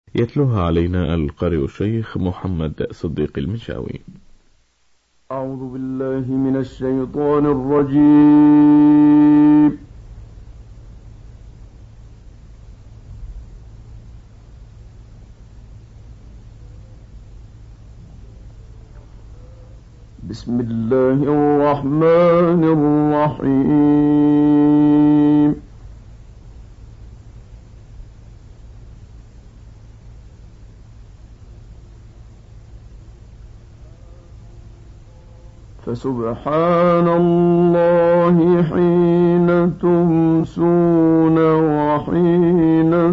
يتلوها علينا القارئ الشيخ محمد صديق المنشاوي. أعوذ بالله من الشيطان الرجيم. بسم الله الرحمن الرحيم. فسبحان الله حين تمسون وحين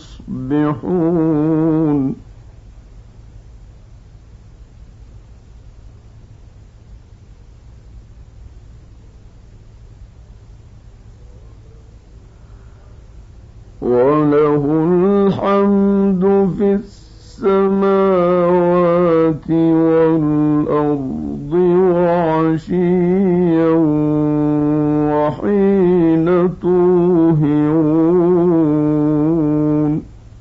تصبحون. وله الحمد في السماوات والأرض وعشيا وحين تظهرون.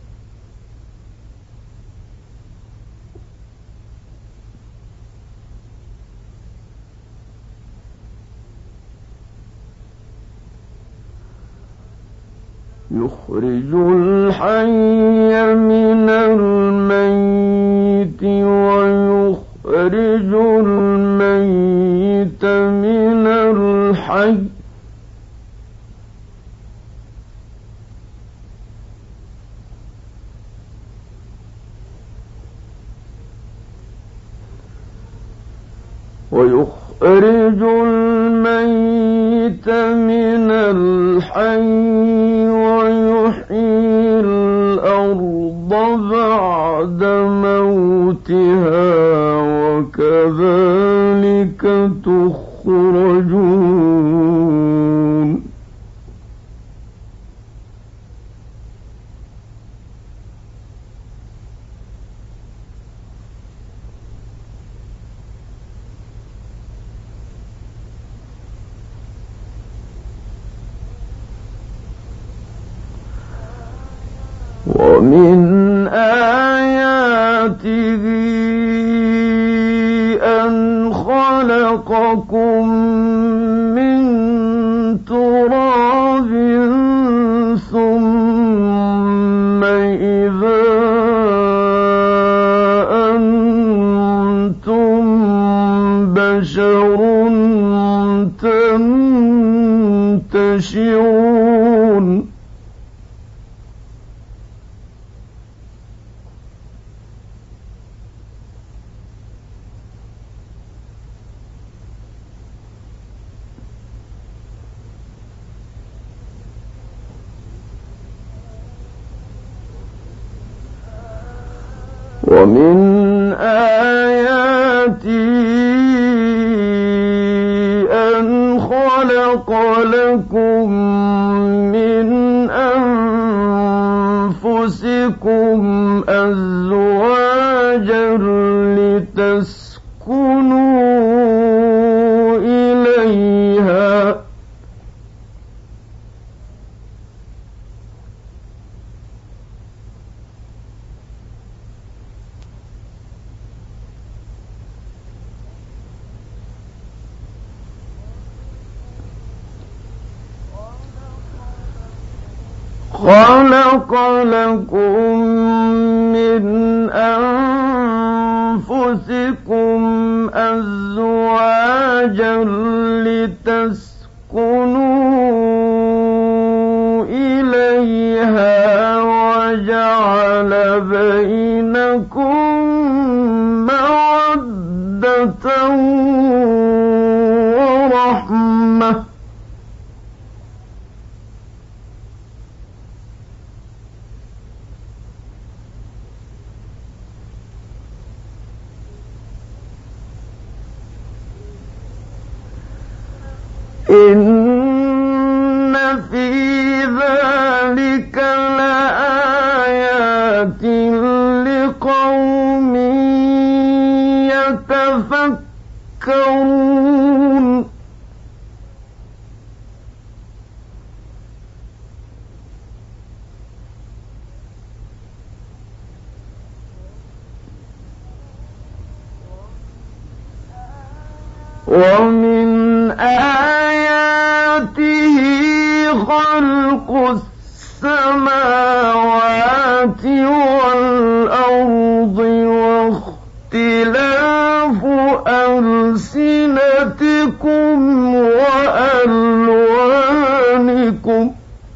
يخرج الحي من الميت ويخرج الميت من الحي ويخرج الميت من الحي ويحيي الأرض بعد موتها وكذلك تخرجون. ومن آياته أن خلقكم من تراب ثم إذا أنتم بشر تنتشرون. ومن آياته أن خلق لكم من أنفسكم أزواجا لتسكنوا إليها خلق لكم من أنفسكم أزواجا لتسكنوا إليها وجعل بينكم مودة ورحمة إن في ذلك لآيات لقوم يتفكرون. ومن آياته خلق السماوات والأرض واختلاف ألسنتكم وألوانكم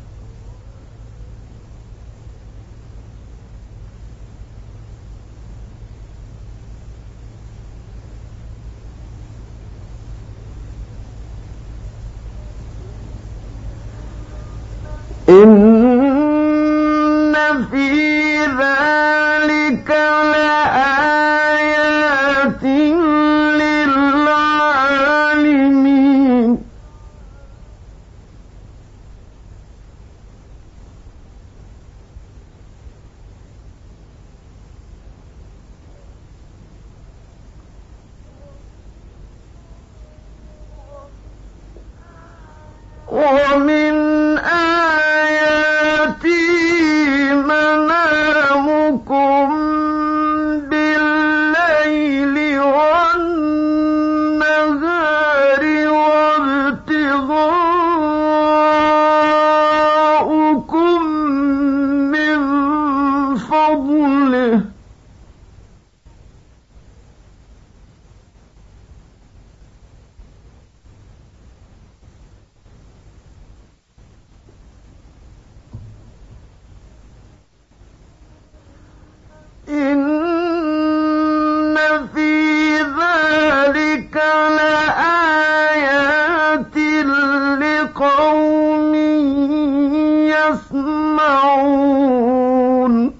إن في ذلك لآيات للعالمين ومن منامكم بالليل والنهار وابتغاؤكم من فضله إن في ذلك لآيات لقوم يسمعون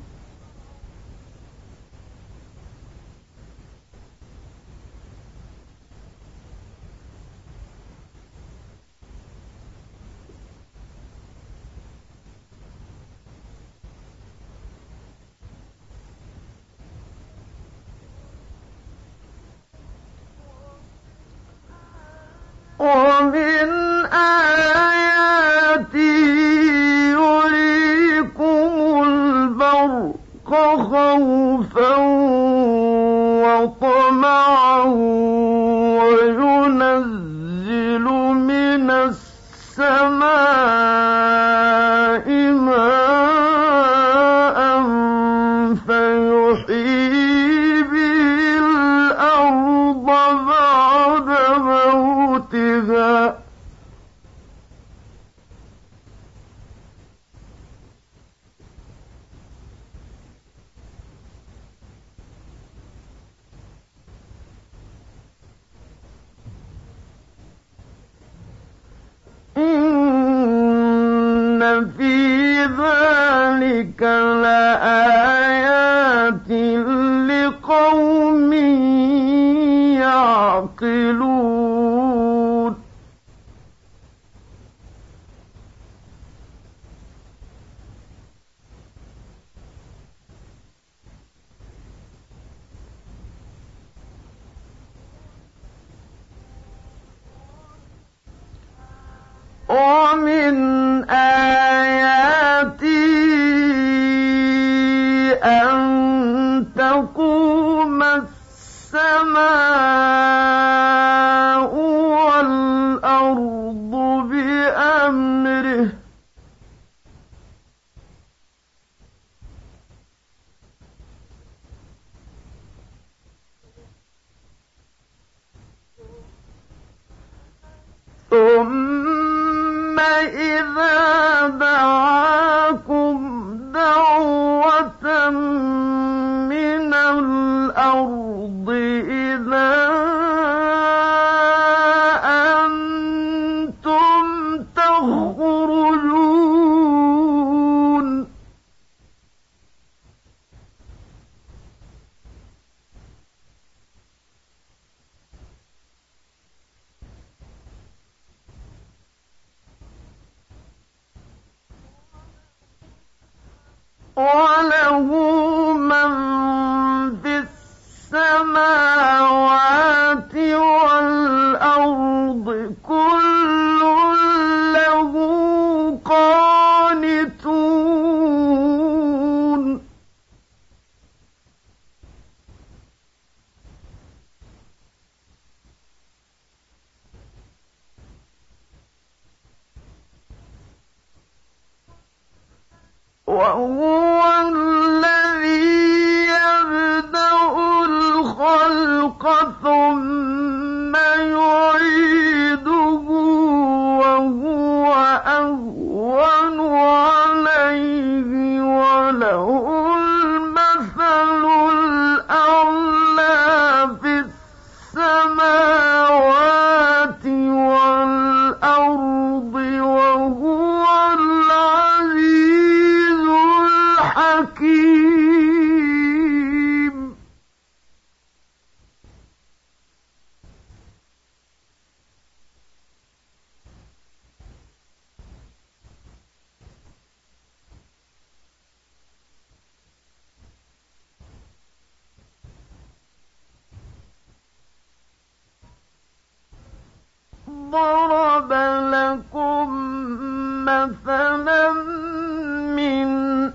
ومن آياته يريكم البرق خوفا وطمعا وينزل من السماء ماء فيحيي به الأرض بعد موتها إن في ذلك لآيات لقوم يعقلون ومن آياته أن تقوم السماء والأرض بأمره ثم إذا دعاكم دعوة من الأرض إذا أنتم تخرجون وله من في السماوات والأرض كل له قانتون وهو الذي يبدأ الخلق ثم يعيده وهو أهون عليه وله المثل الأعلى في السماوات والأرض وهو العزيز الحكيم. ضرب لكم مثلا من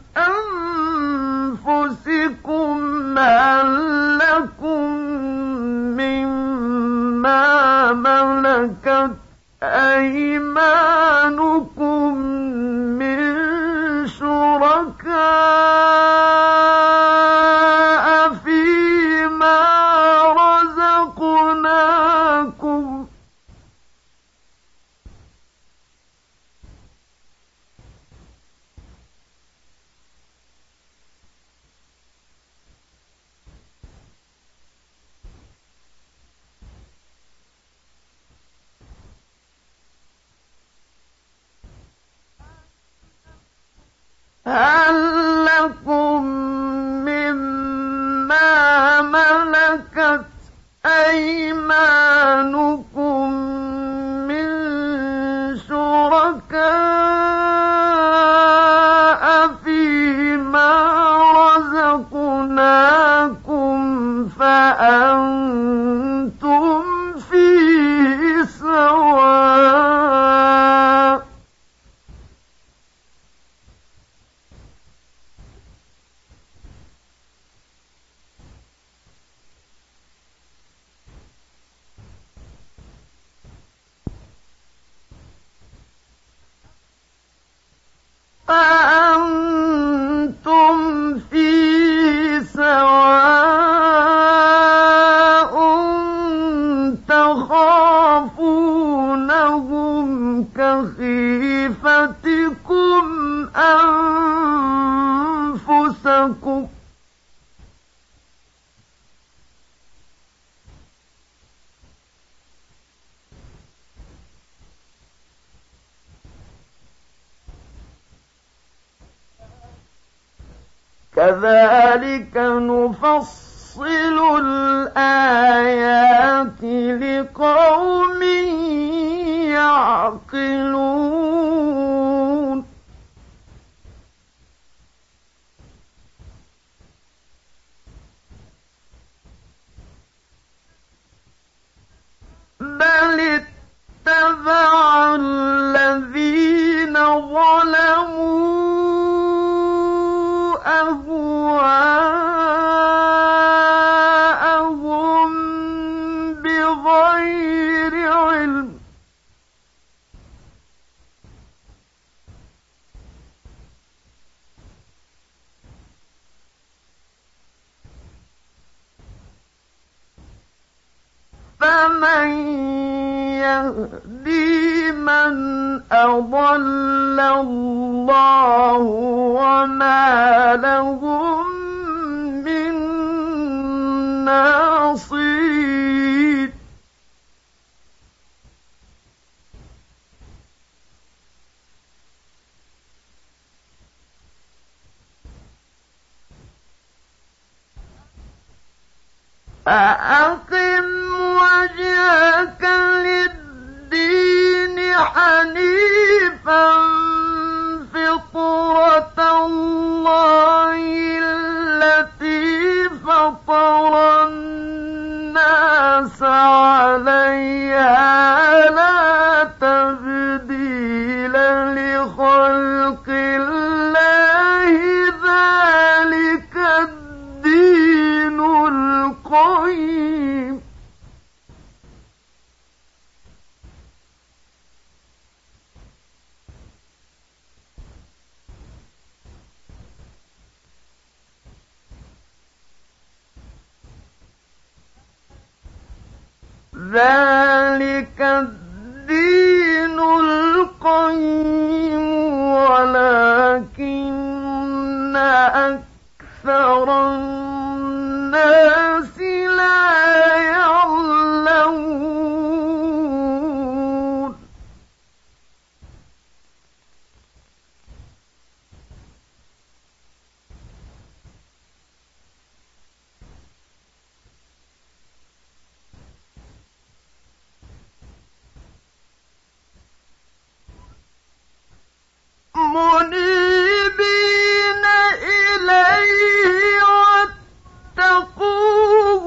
أنفسكم هل لكم مما ملكت أيمانكم من شركاء فيما رزقناكم هل لكم مما ملكت أيمانكم من شركاء فيما رزقناكم فأنتم فيه سواء تخافونهم كخيفتكم أنفسكم كذلك نفصل الآيات لقوم يعقلون بل اتبع الذين ظلموا أهواءهم بغير علم فمن يهدي من أضل الله وما لهم من ناصرين فأقم وجهك للدين حنيفا فطرة الله التي فطر الناس عليها لا تبديل لخلق الله ذلك الدين القيم ذلك الدين القيم ولكن أكثر الناس لا يعلمون منيبين إليه واتقوه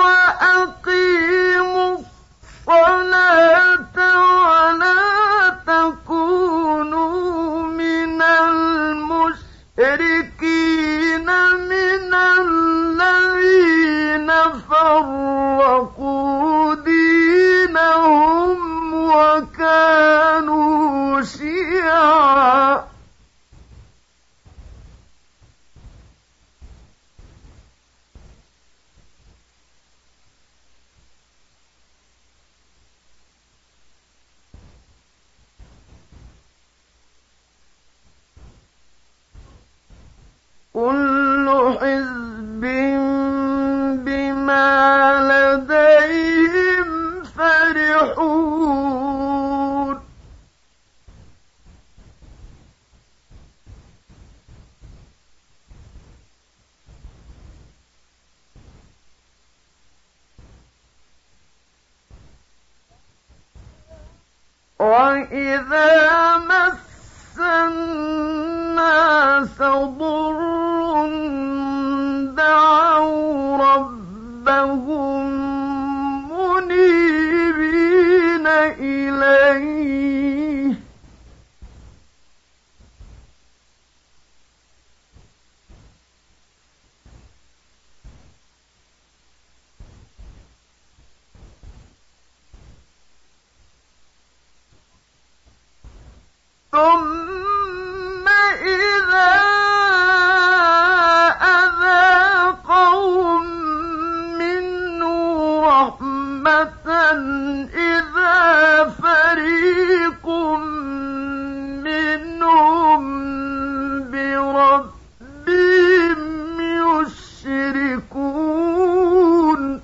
وأقيموا الصلاة ولا تكونوا من المشركين من الذين فرقوا دينهم وكانوا شيعا كل حزب بما لديهم فرحون وإذا مس الناس ضر دعوا ربهم منيبين إليه ثم إذا أذاقهم منه رحمة إذا فريق منهم بربهم يشركون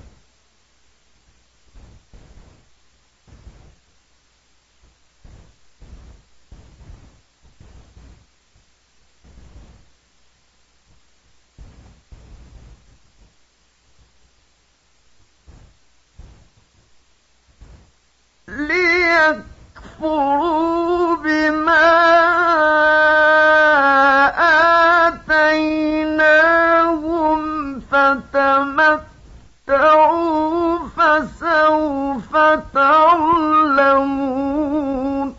ليكفروا بما آتيناهم فتمتعوا فسوف تعلمون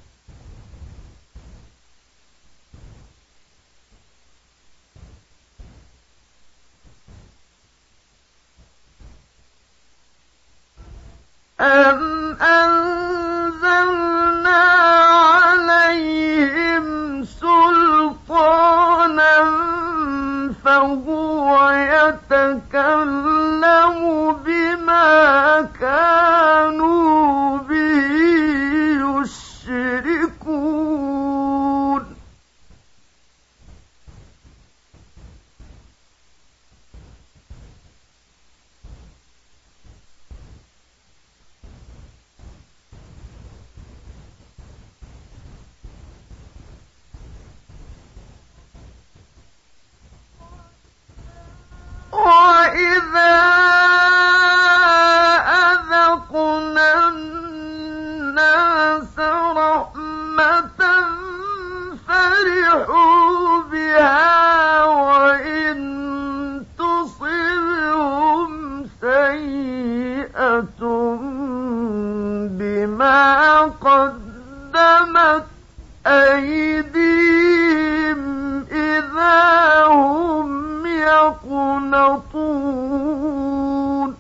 أم أنزلنا عليهم سلطانا فهو يتكلم بما كانوا به يشركون وإذا أذقنا الناس رحمة فرحوا بها وإن تصبهم سيئة بما قدمت أيديهم إذا هم يقنطون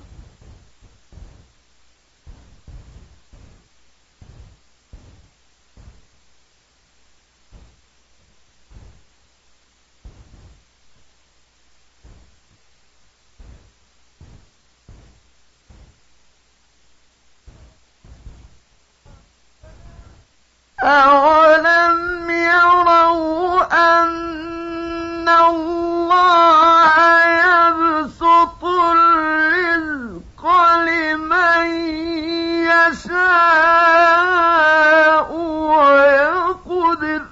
أولم يروا أن الله يبسط الرزق لمن يشاء ويقدر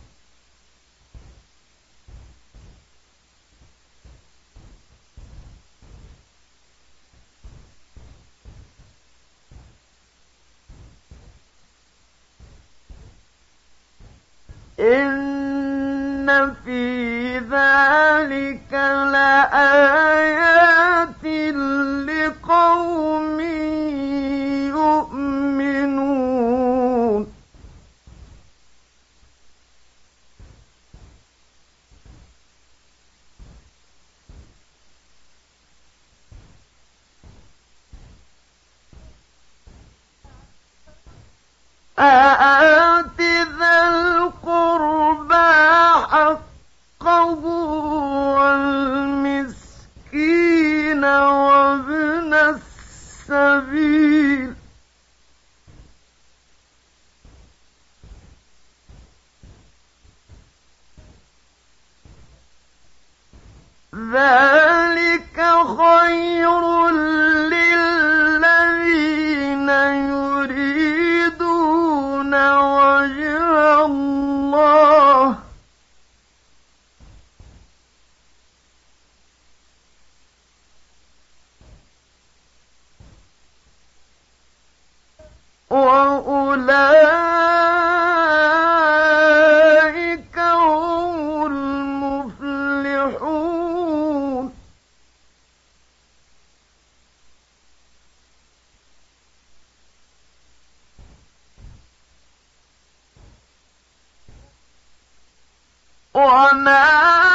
إن في ذلك لآيات لقوم يؤمنون آتِ ذا القربى حقه والمسكين وابن السبيل ذلك خير للذين يريدون وجه الله وأولئك هم المفلحون وما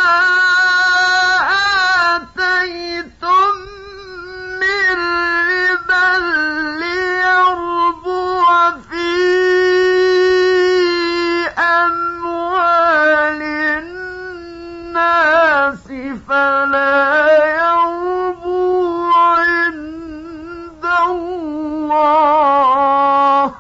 آتيتم من ربا ليربو في أموال الناس فلا يربو عند الله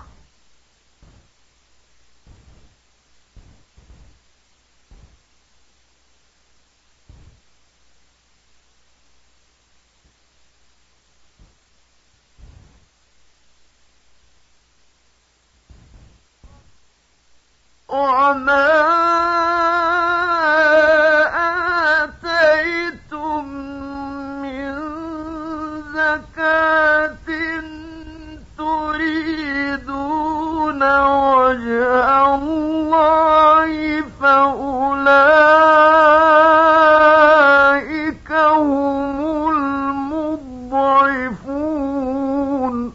وما آتيتم من زكاة تريدون وجه الله فأولئك هم المضعفون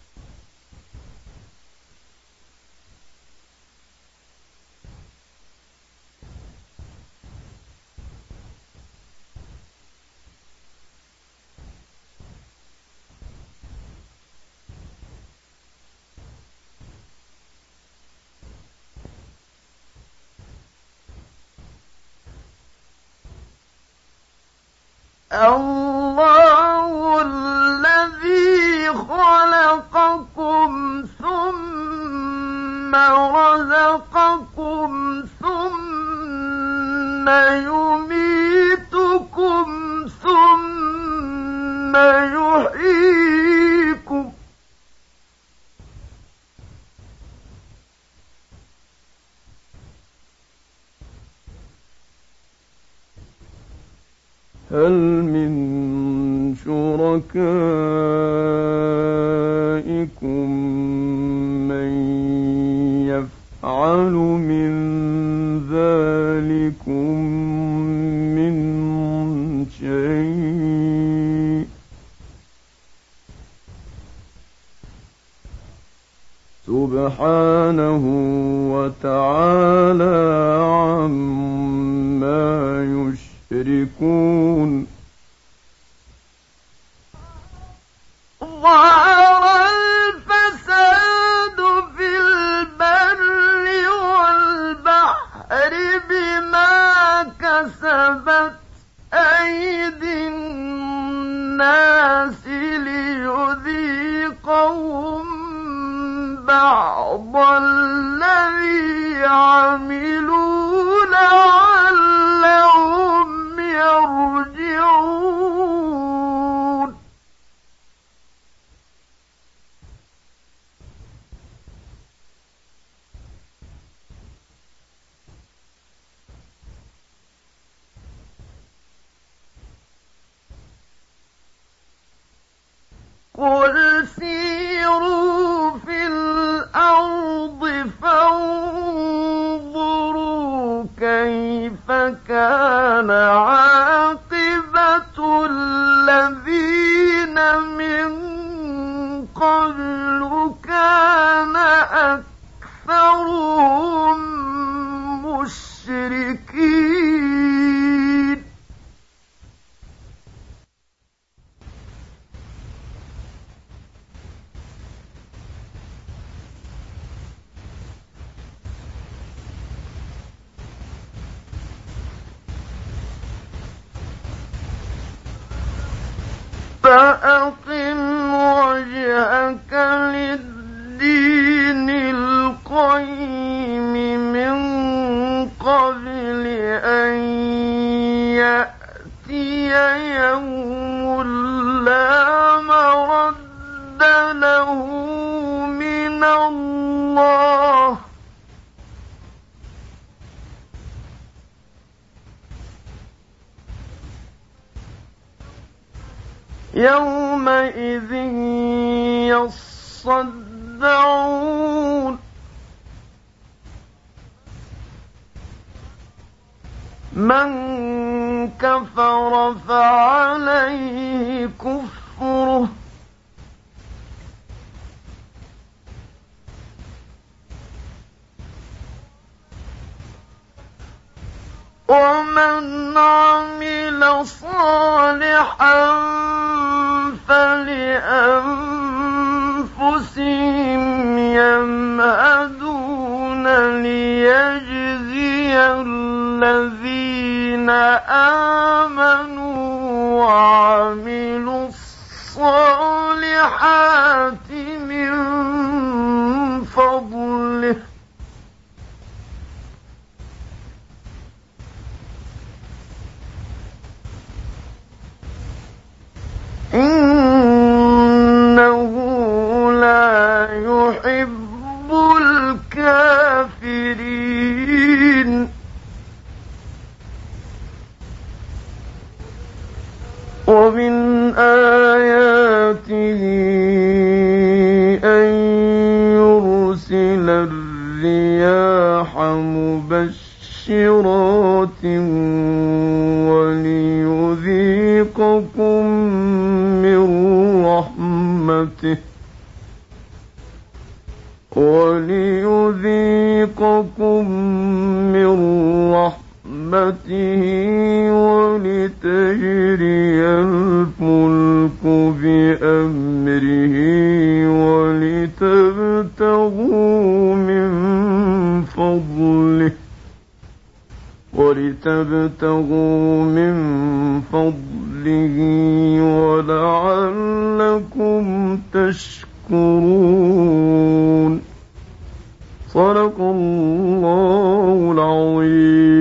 الله الذي خلقكم ثم رزقكم ثم يميتكم ثم يحييكم هل من شركائكم من يفعل من ذلكم من شيء سبحانه وتعالى عما يشركون ظهر الفساد في البر والبحر بما كسبت أيدي الناس ليذيقهم بعض بعض الذي عملوا لعلهم يرجعون قل سيروا في الأرض فانظروا كيف كان عاقبة الذين من قبل كان أكثرهم مشركين فأقم وجهك للدين القيم من قبل أن يأتي يوم لا مرد له من الله يومئذ يصدعون من كفر فعليه كفره ومن عمل صالحا فلأنفسهم يمهدون ليجزي الذين آمنوا وعملوا الصالحات من فضله إنه لا يحب الكافرين ومن آياته أن يرسل الرياح مبشرات وليذيقكم من رحمته ولتجري الفلك بأمره ولتبتغوا من فضله ولعلكم تشكرون. صدق الله العظيم.